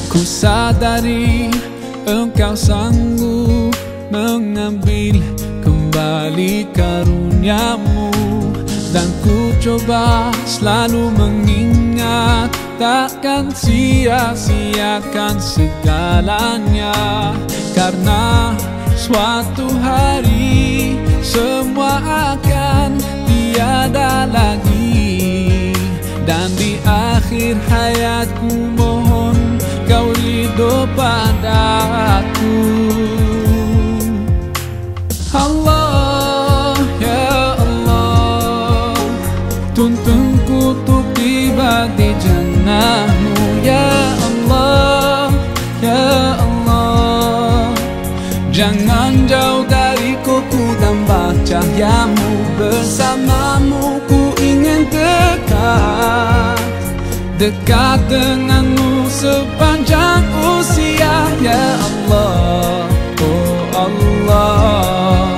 Ku sadari Engkau sanggup mengambil kembali karunia-Mu, dan ku coba selalu mengingat takkan sia-siakan segalanya. Karena suatu hari semua akan tiada lagi, dan di akhir hayatku mohon Kau ridho padaku. Allah, ya Allah, tuntunku untuk tiba di jannah-Mu. Ya Allah, ya Allah, jangan jauh dariku, ku tambah cahaya-Mu. Bersama-Mu ku ingin dekat denganmu sepanjang usia. Ya Allah, oh Allah,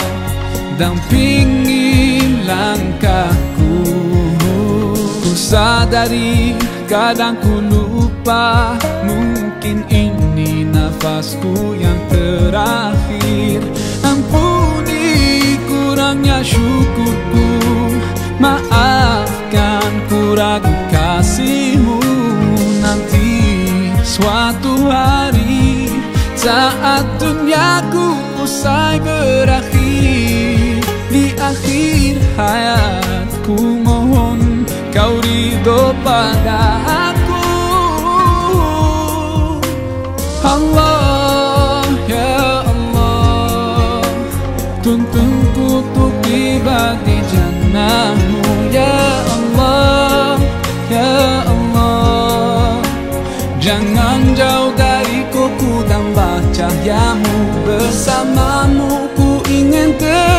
dampingi langkahku. Ku sadari kadang ku lupa, mungkin ini nafasku yang terakhir. Ampuni kurangnya syukurku, maafkan ku ragu kasih-Mu. Nanti suatu hari saat duniaku usai berakhir, di akhir hayatku mohon Kau ridho padaku. Allah, ya Allah, tuntunku untuk tiba di jannah-Mu. Ya Allah, ya Allah, jangan jauh dariku, ku tambah cahaya-Mu. Bersama-Mu ku ingin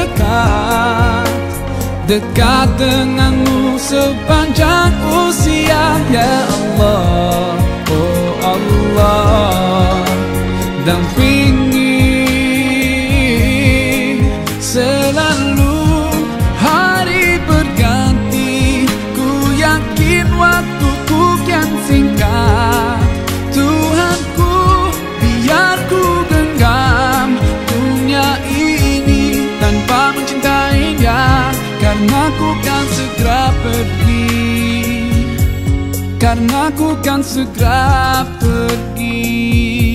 dekat denganmu sepanjang usia. Ya Allah, oh Allah, dampingi selalu. Hari berganti, ku yakin waktuku kian singkat. Tuhanku, biar ku genggam dunia ini tanpa mencintainya, karena ku kan segera pergi, karena ku kan segera pergi.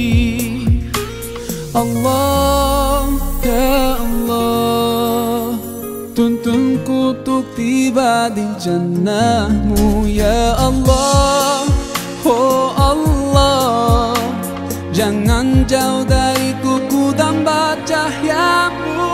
Allah, ya Allah, tuntunku untuk tiba di jannah-Mu. Ya Allah, oh Allah, jangan jauh dariku, ku tambah cahaya-Mu.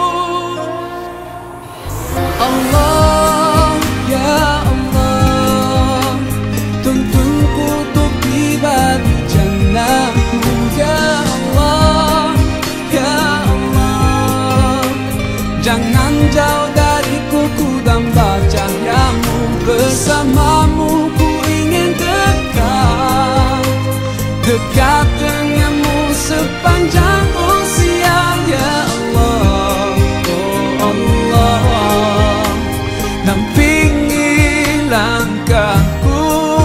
Allah, ya Allah, tuntunku untuk tiba di jannah-Mu. Ya Allah, ya Allah, jangan jauh dariku, ku tambah cahaya-Mu. Bersama-Mu ku ingin dekat denganmu sepanjang usia. Ya Allah, oh Allah, dampingi langkahku.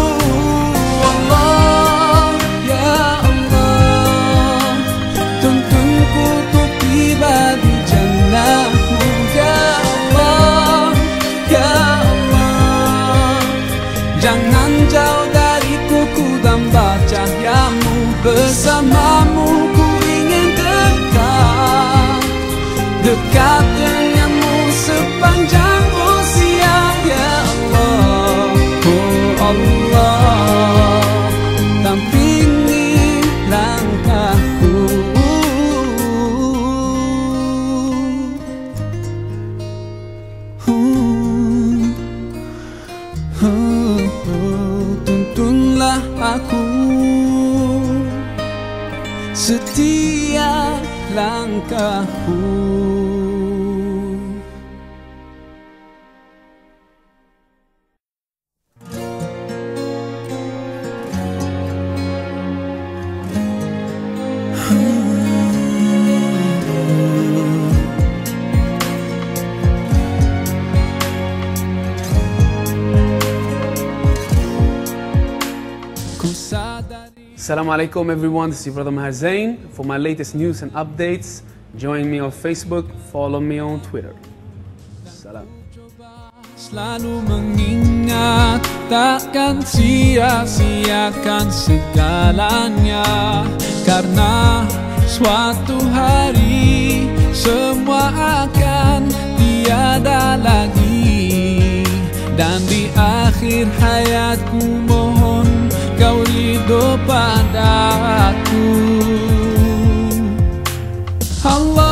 Allah, ya Allah, tuntunku untuk tiba di jannah-Mu. Ya Allah, ya Allah, jangan jauh dariku, ku tambah cahaya-Mu. Bersama-Mu ku ingin dekat denganmu sepanjang usia. Ya Allah, oh Allah, dampingi langkahku. Tuntunlah aku setiap langkahku. Ku sadari Assalamualaikum everyone, this is your brother Maher Zain. For my latest news and updates, join me on Facebook, follow me on Twitter. Salam. Selalu mengingat, takkan sia-siakan segalanya. Karena suatu hari semua akan tiada lagi. Dan di akhir hayatku mohon kau ridho padaku. Allah